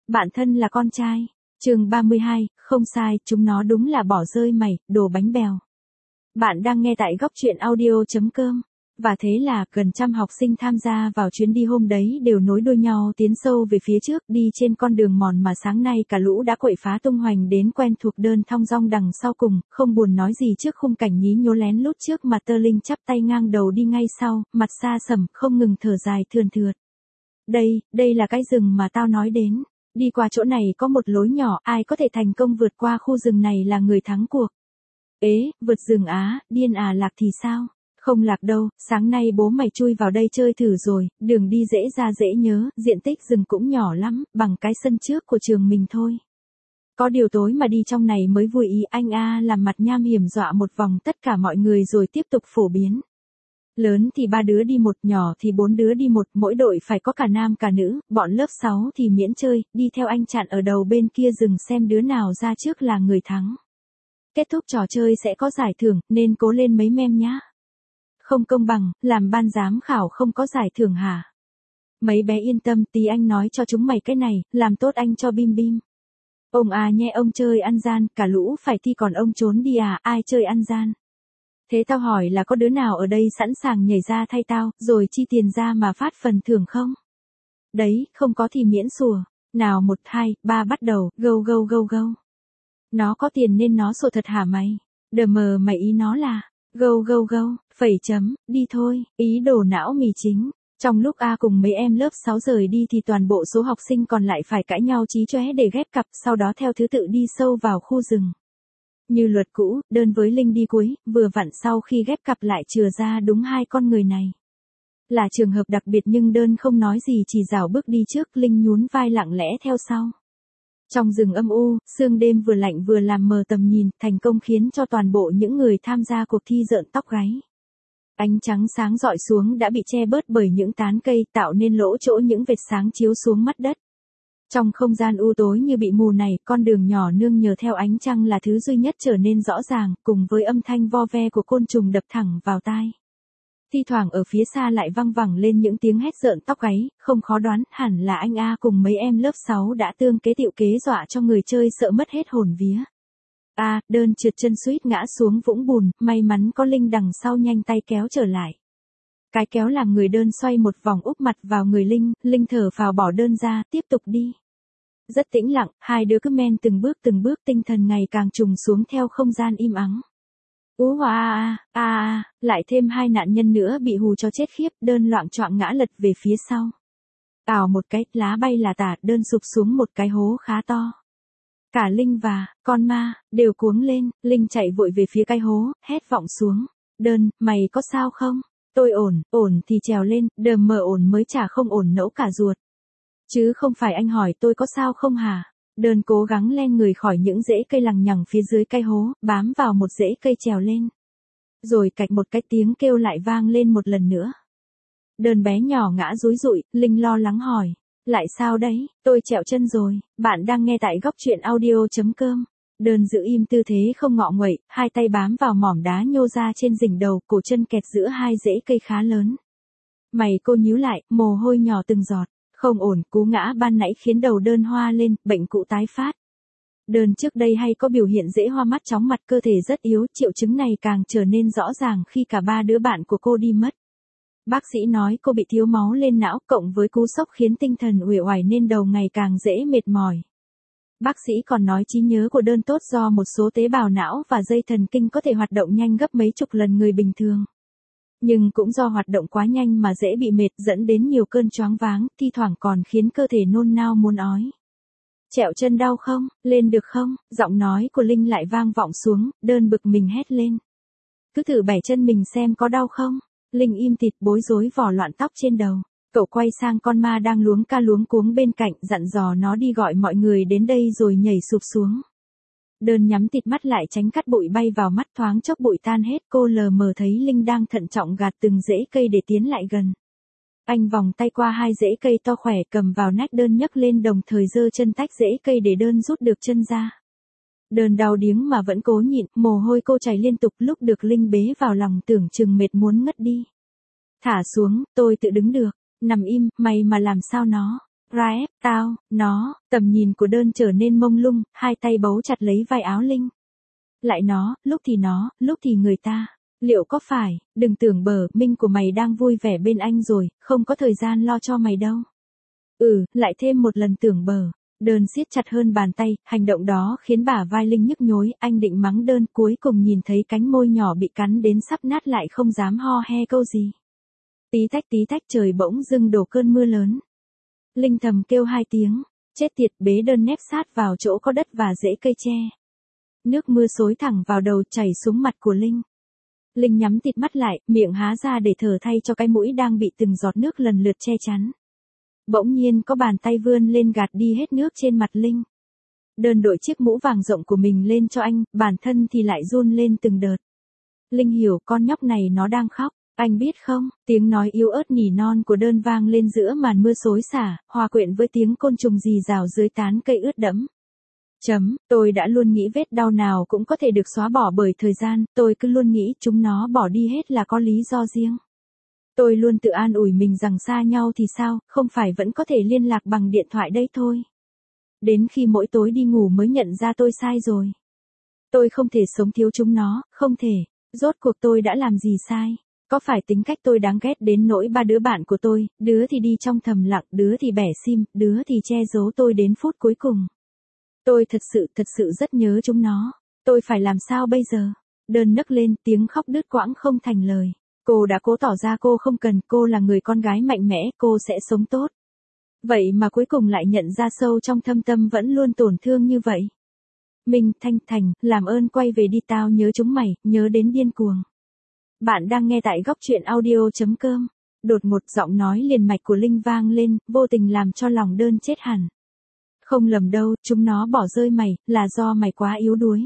Bạn thân là con trai. Chương 32, không sai, chúng nó đúng là bỏ rơi mày, đồ bánh bèo. Bạn đang nghe tại góc truyện audio.com. Và thế là, gần trăm học sinh tham gia vào chuyến đi hôm đấy đều nối đuôi nhau tiến sâu về phía trước, đi trên con đường mòn mà sáng nay cả lũ đã quậy phá tung hoành đến quen thuộc đơn thong dong đằng sau cùng, không buồn nói gì trước khung cảnh nhí nhố lén lút trước mà Tơ Linh chắp tay ngang đầu đi ngay sau, mặt xa sầm, không ngừng thở dài thườn thượt. Đây là cái rừng mà tao nói đến. Đi qua chỗ này có một lối nhỏ, ai có thể thành công vượt qua khu rừng này là người thắng cuộc. Ế, vượt rừng á, điên à, lạc thì sao? Không lạc đâu, sáng nay bố mày chui vào đây chơi thử rồi, đường đi dễ ra dễ nhớ, diện tích rừng cũng nhỏ lắm, bằng cái sân trước của trường mình thôi. Có điều tối mà đi trong này mới vui ý, anh a làm mặt nham hiểm dọa một vòng tất cả mọi người rồi tiếp tục phổ biến. Lớn thì 3 đứa đi một, nhỏ thì 4 đứa đi một, mỗi đội phải có cả nam cả nữ, bọn lớp 6 thì miễn chơi, đi theo anh chặn ở đầu bên kia rừng xem đứa nào ra trước là người thắng. Kết thúc trò chơi sẽ có giải thưởng, nên cố lên mấy mem nhá. Không công bằng, làm ban giám khảo không có giải thưởng hả? Mấy bé yên tâm, tí anh nói cho chúng mày cái này, làm tốt anh cho bim bim. Ông à nhé, ông chơi ăn gian, cả lũ phải thi còn ông trốn đi à, ai chơi ăn gian? Thế tao hỏi là có đứa nào ở đây sẵn sàng nhảy ra thay tao, rồi chi tiền ra mà phát phần thưởng không? Đấy, không có thì miễn sủa. Nào 1, 2, 3 bắt đầu, go. Nó có tiền nên nó sủa thật hả mày? Đờ mờ mày ý nó là, go, phẩy chấm, đi thôi, ý đồ não mì chính. Trong lúc A cùng mấy em lớp 6 rời đi thì toàn bộ số học sinh còn lại phải cãi nhau chí chóe để ghép cặp, sau đó theo thứ tự đi sâu vào khu rừng. Như luật cũ, đơn với Linh đi cuối, vừa vặn sau khi ghép cặp lại chừa ra đúng 2 con người này. Là trường hợp đặc biệt nhưng đơn không nói gì chỉ rảo bước đi trước, Linh nhún vai lặng lẽ theo sau. Trong rừng âm u, sương đêm vừa lạnh vừa làm mờ tầm nhìn, thành công khiến cho toàn bộ những người tham gia cuộc thi rợn tóc gáy. Ánh trắng sáng rọi xuống đã bị che bớt bởi những tán cây, tạo nên lỗ chỗ những vệt sáng chiếu xuống mắt đất. Trong không gian u tối như bị mù này, con đường nhỏ nương nhờ theo ánh trăng là thứ duy nhất trở nên rõ ràng, cùng với âm thanh vo ve của côn trùng đập thẳng vào tai. Thi thoảng ở phía xa lại văng vẳng lên những tiếng hét rợn tóc gáy, không khó đoán, hẳn là anh A cùng mấy em lớp 6 đã tương kế tiệu kế dọa cho người chơi sợ mất hết hồn vía. Đơn trượt chân suýt ngã xuống vũng bùn, may mắn có Linh đằng sau nhanh tay kéo trở lại. Cái kéo làm người đơn xoay một vòng úp mặt vào người Linh, Linh thở phào bỏ đơn ra, tiếp tục đi. Rất tĩnh lặng, hai đứa cứ men từng bước tinh thần ngày càng trùng xuống theo không gian im ắng. Lại thêm 2 nạn nhân nữa bị hù cho chết khiếp, đơn loạng choạng ngã lật về phía sau. Ào một cái, lá bay là tả, đơn sụp xuống một cái hố khá to. Cả Linh và con ma đều cuống lên, Linh chạy vội về phía cái hố, hét vọng xuống. Đơn, mày có sao không? Tôi ổn thì trèo lên, đờ mờ ổn mới chả không ổn nẫu cả ruột. Chứ không phải anh hỏi tôi có sao không hả? Đơn cố gắng len người khỏi những rễ cây lằng nhằng phía dưới cái hố, bám vào một rễ cây trèo lên. Rồi cạch một cái tiếng kêu lại vang lên một lần nữa. Đơn bé nhỏ ngã rúi rụi, Linh lo lắng hỏi. Lại sao đấy, tôi trẹo chân rồi, bạn đang nghe tại góc truyện audio.com. Đơn giữ im tư thế không ngọ nguậy, 2 tay bám vào mỏm đá nhô ra trên đỉnh đầu, cổ chân kẹt giữa 2 rễ cây khá lớn. Mày cô nhíu lại, mồ hôi nhỏ từng giọt. Không ổn, cú ngã ban nãy khiến đầu đơn hoa lên, bệnh cũ tái phát. Đơn trước đây hay có biểu hiện dễ hoa mắt chóng mặt, cơ thể rất yếu, triệu chứng này càng trở nên rõ ràng khi cả 3 đứa bạn của cô đi mất. Bác sĩ nói cô bị thiếu máu lên não, cộng với cú sốc khiến tinh thần uể oải nên đầu ngày càng dễ mệt mỏi. Bác sĩ còn nói trí nhớ của đơn tốt do một số tế bào não và dây thần kinh có thể hoạt động nhanh gấp mấy chục lần người bình thường. Nhưng cũng do hoạt động quá nhanh mà dễ bị mệt, dẫn đến nhiều cơn choáng váng, thi thoảng còn khiến cơ thể nôn nao muốn ói. Trẹo chân đau không? Lên được không? Giọng nói của Linh lại vang vọng xuống, đơn bực mình hét lên. Cứ thử bẻ chân mình xem có đau không? Linh im thịt bối rối vò loạn tóc trên đầu. Cậu quay sang con ma đang luống ca luống cuống bên cạnh, dặn dò nó đi gọi mọi người đến đây rồi nhảy sụp xuống. Đơn nhắm tịt mắt lại tránh cát bụi bay vào mắt, thoáng chốc bụi tan hết, cô lờ mờ thấy Linh đang thận trọng gạt từng rễ cây để tiến lại gần. Anh vòng tay qua 2 rễ cây to khỏe, cầm vào nách đơn nhấc lên, đồng thời giơ chân tách rễ cây để đơn rút được chân ra. Đơn đau điếng mà vẫn cố nhịn, mồ hôi cô chảy liên tục, lúc được Linh bế vào lòng tưởng chừng mệt muốn ngất đi. Thả xuống, tôi tự đứng được. Nằm im, mày mà làm sao nó. Ra ép tao, nó, tầm nhìn của đơn trở nên mông lung, hai tay bấu chặt lấy vai áo Linh. Lại nó, lúc thì người ta. Liệu có phải, đừng tưởng bờ, Minh của mày đang vui vẻ bên anh rồi, không có thời gian lo cho mày đâu. Lại thêm một lần tưởng bờ. Đơn siết chặt hơn bàn tay, hành động đó khiến bả vai Linh nhức nhối, anh định mắng đơn, cuối cùng nhìn thấy cánh môi nhỏ bị cắn đến sắp nát lại không dám ho he câu gì. Tí tách trời bỗng dưng đổ cơn mưa lớn. Linh thầm kêu hai tiếng, chết tiệt, bế đơn nép sát vào chỗ có đất và rễ cây tre. Nước mưa xối thẳng vào đầu chảy xuống mặt của Linh. Linh nhắm tịt mắt lại, miệng há ra để thở thay cho cái mũi đang bị từng giọt nước lần lượt che chắn. Bỗng nhiên có bàn tay vươn lên gạt đi hết nước trên mặt Linh. Đơn đội chiếc mũ vàng rộng của mình lên cho anh, bản thân thì lại run lên từng đợt. Linh hiểu con nhóc này nó đang khóc, anh biết không, tiếng nói yếu ớt nỉ non của đơn vang lên giữa màn mưa xối xả, hòa quyện với tiếng côn trùng rì rào dưới tán cây ướt đẫm. Tôi đã luôn nghĩ vết đau nào cũng có thể được xóa bỏ bởi thời gian, tôi cứ luôn nghĩ chúng nó bỏ đi hết là có lý do riêng. Tôi luôn tự an ủi mình rằng xa nhau thì sao, không phải vẫn có thể liên lạc bằng điện thoại đây thôi. Đến khi mỗi tối đi ngủ mới nhận ra tôi sai rồi. Tôi không thể sống thiếu chúng nó, không thể. Rốt cuộc tôi đã làm gì sai? Có phải tính cách tôi đáng ghét đến nỗi ba đứa bạn của tôi, đứa thì đi trong thầm lặng, đứa thì bẻ sim, đứa thì che giấu tôi đến phút cuối cùng. Tôi thật sự rất nhớ chúng nó. Tôi phải làm sao bây giờ? Đơn nấc lên, tiếng khóc đứt quãng không thành lời. Cô đã cố tỏ ra cô không cần, cô là người con gái mạnh mẽ, cô sẽ sống tốt. Vậy mà cuối cùng lại nhận ra sâu trong thâm tâm vẫn luôn tổn thương như vậy. Minh, Thành, làm ơn quay về đi, tao nhớ chúng mày, nhớ đến điên cuồng. Bạn đang nghe tại góc truyện audio.com. Đột ngột giọng nói liền mạch của Linh vang lên, vô tình làm cho lòng đơn chết hẳn. Không lầm đâu, chúng nó bỏ rơi mày, là do mày quá yếu đuối.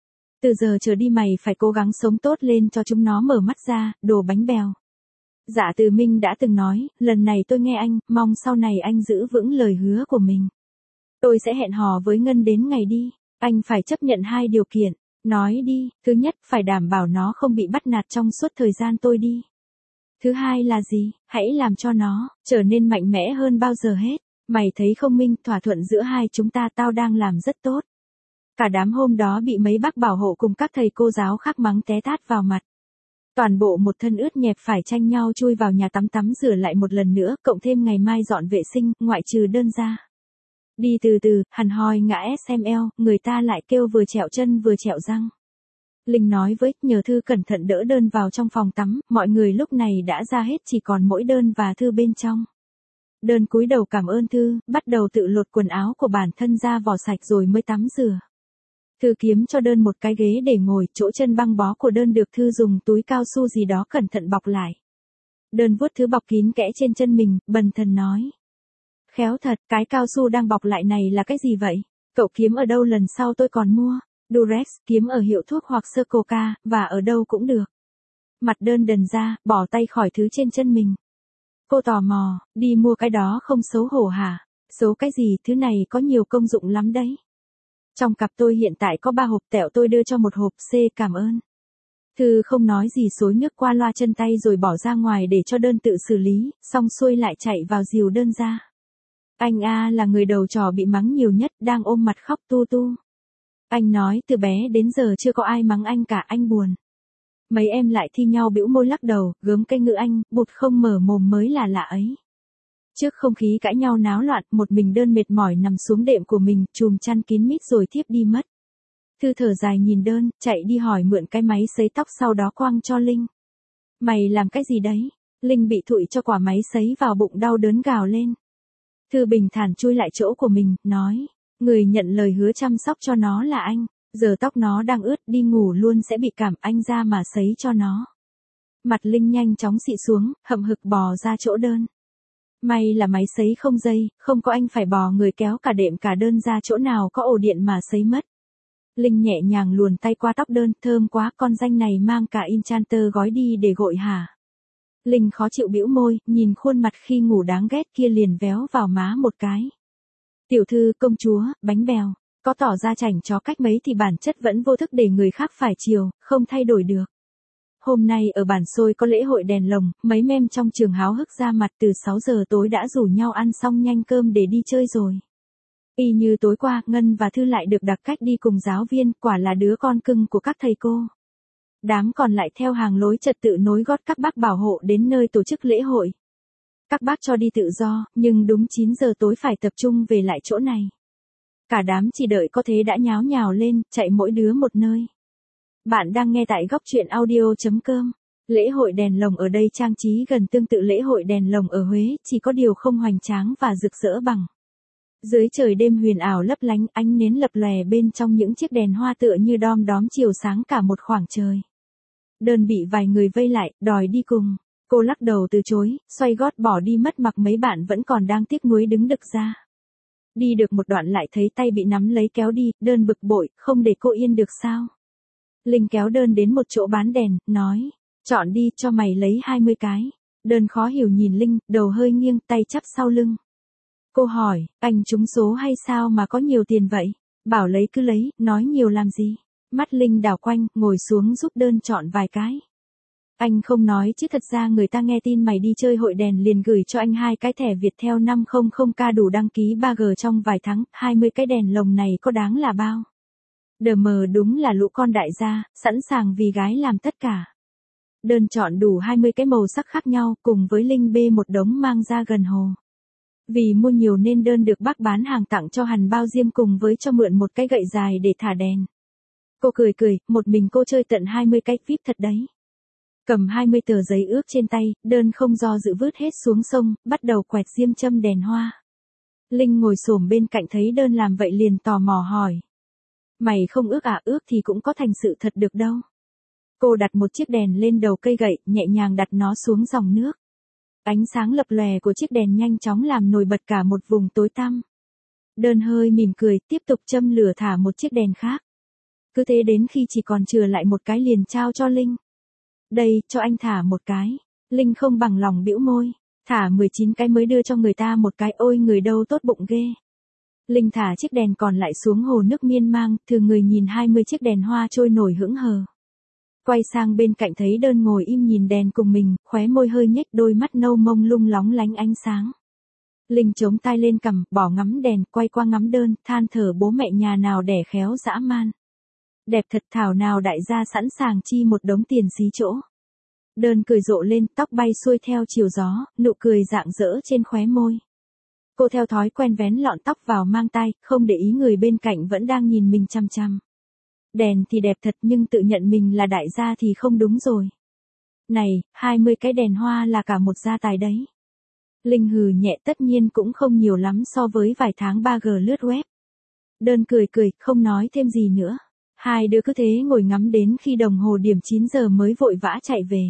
Từ giờ trở đi mày phải cố gắng sống tốt lên cho chúng nó mở mắt ra, đồ bánh bèo. Dạ từ Minh đã từng nói, lần này tôi nghe anh, mong sau này anh giữ vững lời hứa của mình. Tôi sẽ hẹn hò với Ngân đến ngày đi, anh phải chấp nhận 2 điều kiện. Nói đi, thứ nhất, phải đảm bảo nó không bị bắt nạt trong suốt thời gian tôi đi. Thứ hai là gì? Hãy làm cho nó trở nên mạnh mẽ hơn bao giờ hết. Mày thấy không Minh, thỏa thuận giữa hai chúng ta tao đang làm rất tốt. Cả đám hôm đó bị mấy bác bảo hộ cùng các thầy cô giáo khác mắng té tát vào mặt. Toàn bộ một thân ướt nhẹp phải tranh nhau chui vào nhà tắm rửa lại một lần nữa, cộng thêm ngày mai dọn vệ sinh, ngoại trừ đơn ra. Đi từ từ, hằn hoi ngã SML, người ta lại kêu vừa trẹo chân vừa trẹo răng. Linh nói với, nhờ Thư cẩn thận đỡ đơn vào trong phòng tắm, mọi người lúc này đã ra hết chỉ còn mỗi đơn và Thư bên trong. Đơn cúi đầu cảm ơn Thư, bắt đầu tự lột quần áo của bản thân ra vỏ sạch rồi mới tắm rửa. Thư kiếm cho đơn một cái ghế để ngồi, chỗ chân băng bó của đơn được Thư dùng túi cao su gì đó cẩn thận bọc lại. Đơn vuốt thứ bọc kín kẽ trên chân mình, bần thần nói. Khéo thật, cái cao su đang bọc lại này là cái gì vậy? Cậu kiếm ở đâu, lần sau tôi còn mua. Durex, kiếm ở hiệu thuốc hoặc Circle K, và ở đâu cũng được. Mặt đơn đần ra, bỏ tay khỏi thứ trên chân mình. Cô tò mò, đi mua cái đó không xấu hổ hả? Xấu cái gì, thứ này có nhiều công dụng lắm đấy. Trong cặp tôi hiện tại có 3 hộp tẹo, tôi đưa cho một hộp, C cảm ơn. Thư không nói gì, xối nước qua loa chân tay rồi bỏ ra ngoài để cho đơn tự xử lý, xong xuôi lại chạy vào dìu đơn ra. Anh A là người đầu trò bị mắng nhiều nhất, đang ôm mặt khóc tu tu. Anh nói từ bé đến giờ chưa có ai mắng anh cả, anh buồn. Mấy em lại thi nhau bĩu môi lắc đầu, gớm cái ngữ anh, bụt không mở mồm mới là lạ ấy. Trước không khí cãi nhau náo loạn, một mình đơn mệt mỏi nằm xuống đệm của mình, chùm chăn kín mít rồi thiếp đi mất. Thư thở dài nhìn đơn, chạy đi hỏi mượn cái máy sấy tóc, sau đó quăng cho Linh. Mày làm cái gì đấy? Linh bị thụi cho quả máy sấy vào bụng, đau đớn gào lên. Thư bình thản chui lại chỗ của mình, nói, người nhận lời hứa chăm sóc cho nó là anh, giờ tóc nó đang ướt, đi ngủ luôn sẽ bị cảm, anh ra mà sấy cho nó. Mặt Linh nhanh chóng xị xuống, hậm hực bò ra chỗ đơn. May là máy sấy không dây, không có anh phải bò người kéo cả đệm cả đơn ra chỗ nào có ổ điện mà sấy mất. Linh nhẹ nhàng luồn tay qua tóc đơn, thơm quá, con danh này mang cả enchanter gói đi để gội hả? Linh khó chịu bĩu môi, nhìn khuôn mặt khi ngủ đáng ghét kia liền véo vào má một cái. Tiểu thư, công chúa, bánh bèo, có tỏ ra chảnh chó cách mấy thì bản chất vẫn vô thức để người khác phải chiều, không thay đổi được. Hôm nay ở bản Xôi có lễ hội đèn lồng, mấy mem trong trường háo hức ra mặt từ 6 giờ tối đã rủ nhau ăn xong nhanh cơm để đi chơi rồi. Y như tối qua, Ngân và Thư lại được đặc cách đi cùng giáo viên, quả là đứa con cưng của các thầy cô. Đám còn lại theo hàng lối trật tự nối gót các bác bảo hộ đến nơi tổ chức lễ hội. Các bác cho đi tự do, nhưng đúng 9 giờ tối phải tập trung về lại chỗ này. Cả đám chỉ đợi có thế đã nháo nhào lên, chạy mỗi đứa một nơi. Bạn đang nghe tại góc truyện audio.com. Lễ hội đèn lồng ở đây trang trí gần tương tự lễ hội đèn lồng ở Huế, chỉ có điều không hoành tráng và rực rỡ bằng. Dưới trời đêm huyền ảo lấp lánh, ánh nến lập lòe bên trong những chiếc đèn hoa tựa như đom đóm chiếu sáng cả một khoảng trời. Đơn bị vài người vây lại, đòi đi cùng. Cô lắc đầu từ chối, xoay gót bỏ đi mất mặc mấy bạn vẫn còn đang tiếc nuối đứng đực ra. Đi được một đoạn lại thấy tay bị nắm lấy kéo đi, Đơn bực bội, không để cô yên được sao. Linh kéo Đơn đến một chỗ bán đèn, nói, chọn đi, cho mày lấy 20 cái. Đơn khó hiểu nhìn Linh, đầu hơi nghiêng, tay chắp sau lưng. Cô hỏi, anh trúng số hay sao mà có nhiều tiền vậy? Bảo lấy cứ lấy, nói nhiều làm gì? Mắt Linh đảo quanh, ngồi xuống giúp Đơn chọn vài cái. Anh không nói chứ thật ra người ta nghe tin mày đi chơi hội đèn liền gửi cho anh 2 cái thẻ Viettel 500k đủ đăng ký 3G trong vài tháng, 20 cái đèn lồng này có đáng là bao? Đờ mờ đúng là lũ con đại gia, sẵn sàng vì gái làm tất cả. Đơn chọn đủ 20 cái màu sắc khác nhau, cùng với Linh bê một đống mang ra gần hồ. Vì mua nhiều nên Đơn được bác bán hàng tặng cho hẳn bao diêm cùng với cho mượn một cái gậy dài để thả đèn. Cô cười cười, một mình cô chơi tận 20 cái VIP thật đấy. Cầm 20 tờ giấy ước trên tay, Đơn không do dự vứt hết xuống sông, bắt đầu quẹt diêm châm đèn hoa. Linh ngồi xổm bên cạnh thấy Đơn làm vậy liền tò mò hỏi. Mày không ước à? Ước thì cũng có thành sự thật được đâu. Cô đặt một chiếc đèn lên đầu cây gậy, nhẹ nhàng đặt nó xuống dòng nước. Ánh sáng lập lòe của chiếc đèn nhanh chóng làm nổi bật cả một vùng tối tăm. Đơn hơi mỉm cười, tiếp tục châm lửa thả một chiếc đèn khác. Cứ thế đến khi chỉ còn chừa lại một cái liền trao cho Linh. Đây, cho anh thả một cái. Linh không bằng lòng bĩu môi. Thả 19 cái mới đưa cho người ta một cái, ôi người đâu tốt bụng ghê. Linh thả chiếc đèn còn lại xuống hồ nước miên man, thường người nhìn 20 chiếc đèn hoa trôi nổi hững hờ. Quay sang bên cạnh thấy Đơn ngồi im nhìn đèn cùng mình, khóe môi hơi nhếch, đôi mắt nâu mông lung lóng lánh ánh sáng. Linh chống tay lên cằm, bỏ ngắm đèn, quay qua ngắm Đơn, than thở bố mẹ nhà nào đẻ khéo dã man. Đẹp thật, thảo nào đại gia sẵn sàng chi một đống tiền xí chỗ. Đơn cười rộ lên, tóc bay xuôi theo chiều gió, nụ cười rạng rỡ trên khóe môi. Cô theo thói quen vén lọn tóc vào mang tay, không để ý người bên cạnh vẫn đang nhìn mình chăm chăm. Đèn thì đẹp thật nhưng tự nhận mình là đại gia thì không đúng rồi. Này, 20 cái đèn hoa là cả một gia tài đấy. Linh hừ nhẹ, tất nhiên cũng không nhiều lắm so với vài tháng 3G lướt web. Đơn cười cười, không nói thêm gì nữa. Hai đứa cứ thế ngồi ngắm đến khi đồng hồ điểm 9 giờ mới vội vã chạy về.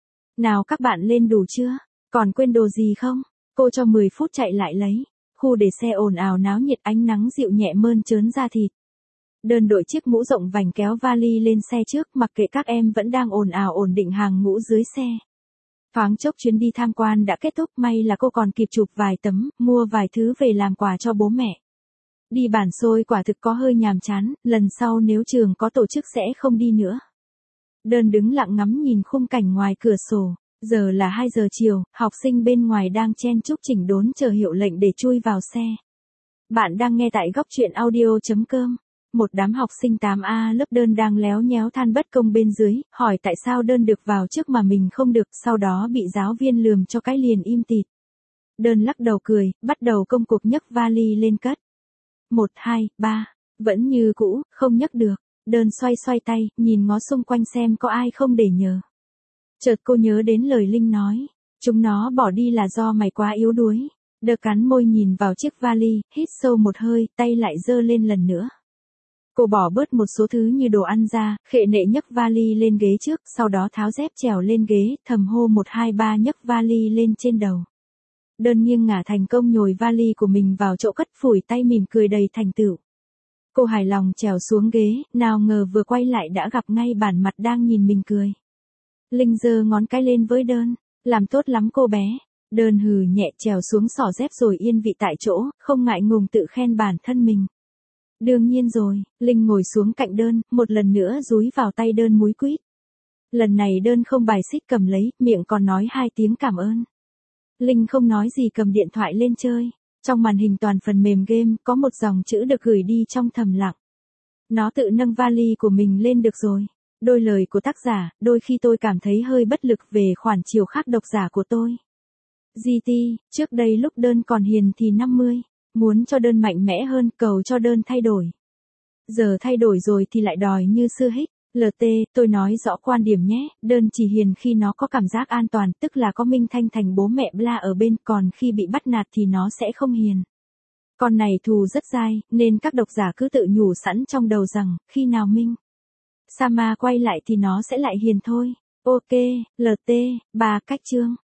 Nào các bạn lên đủ chưa? Còn quên đồ gì không? Cô cho 10 phút chạy lại lấy. Khu để xe ồn ào náo nhiệt, ánh nắng dịu nhẹ mơn trớn da thịt. Đơn đội chiếc mũ rộng vành kéo vali lên xe trước, mặc kệ các em vẫn đang ồn ào ổn định hàng ngũ dưới xe. Thoáng chốc chuyến đi tham quan đã kết thúc, may là cô còn kịp chụp vài tấm, mua vài thứ về làm quà cho bố mẹ. Đi bản Xôi quả thực có hơi nhàm chán, lần sau nếu trường có tổ chức sẽ không đi nữa. Đơn đứng lặng ngắm nhìn khung cảnh ngoài cửa sổ, giờ là 2 giờ chiều, học sinh bên ngoài đang chen chúc chỉnh đốn chờ hiệu lệnh để chui vào xe. Bạn đang nghe tại góc truyện audio.com. Một đám học sinh 8A lớp Đơn đang léo nhéo than bất công bên dưới, hỏi tại sao Đơn được vào trước mà mình không được, sau đó bị giáo viên lườm cho cái liền im tịt. Đơn lắc đầu cười, bắt đầu công cuộc nhấc vali lên cất. 1, 2, 3, vẫn như cũ, không nhấc được. Đơn xoay xoay tay, nhìn ngó xung quanh xem có ai không để nhờ. Chợt cô nhớ đến lời Linh nói, chúng nó bỏ đi là do mày quá yếu đuối. Đờ cắn môi nhìn vào chiếc vali, hít sâu một hơi, tay lại giơ lên lần nữa. Cô bỏ bớt một số thứ như đồ ăn ra, khệ nệ nhấc vali lên ghế trước, sau đó tháo dép trèo lên ghế, thầm hô 1, 2, 3 nhấc vali lên trên đầu. Đơn nghiêng ngả thành công nhồi vali của mình vào chỗ cất, phủi tay mỉm cười đầy thành tựu. Cô hài lòng trèo xuống ghế, nào ngờ vừa quay lại đã gặp ngay bản mặt đang nhìn mình cười. Linh giơ ngón cái lên với Đơn, làm tốt lắm cô bé. Đơn hừ nhẹ trèo xuống xỏ dép rồi yên vị tại chỗ, không ngại ngùng tự khen bản thân mình. Đương nhiên rồi, Linh ngồi xuống cạnh Đơn, một lần nữa dúi vào tay Đơn múi quýt. Lần này đơn không bài xích cầm lấy, miệng còn nói 2 tiếng cảm ơn. Linh không nói gì cầm điện thoại lên chơi. Trong màn hình toàn phần mềm game có một dòng chữ được gửi đi trong thầm lặng. Nó tự nâng vali của mình lên được rồi. Đôi lời của tác giả, đôi khi tôi cảm thấy hơi bất lực về khoản chiều khác độc giả của tôi. GT, trước đây lúc đơn còn hiền thì 50, muốn cho đơn mạnh mẽ hơn, cầu cho đơn thay đổi. Giờ thay đổi rồi thì lại đòi như xưa hết. LT, tôi nói rõ quan điểm nhé, đơn chỉ hiền khi nó có cảm giác an toàn, tức là có Minh Thanh thành bố mẹ bla ở bên, còn khi bị bắt nạt thì nó sẽ không hiền. Con này thù rất dai, nên các độc giả cứ tự nhủ sẵn trong đầu rằng, khi nào Minh Sama quay lại thì nó sẽ lại hiền thôi. Ok, LT, 3 cách chương.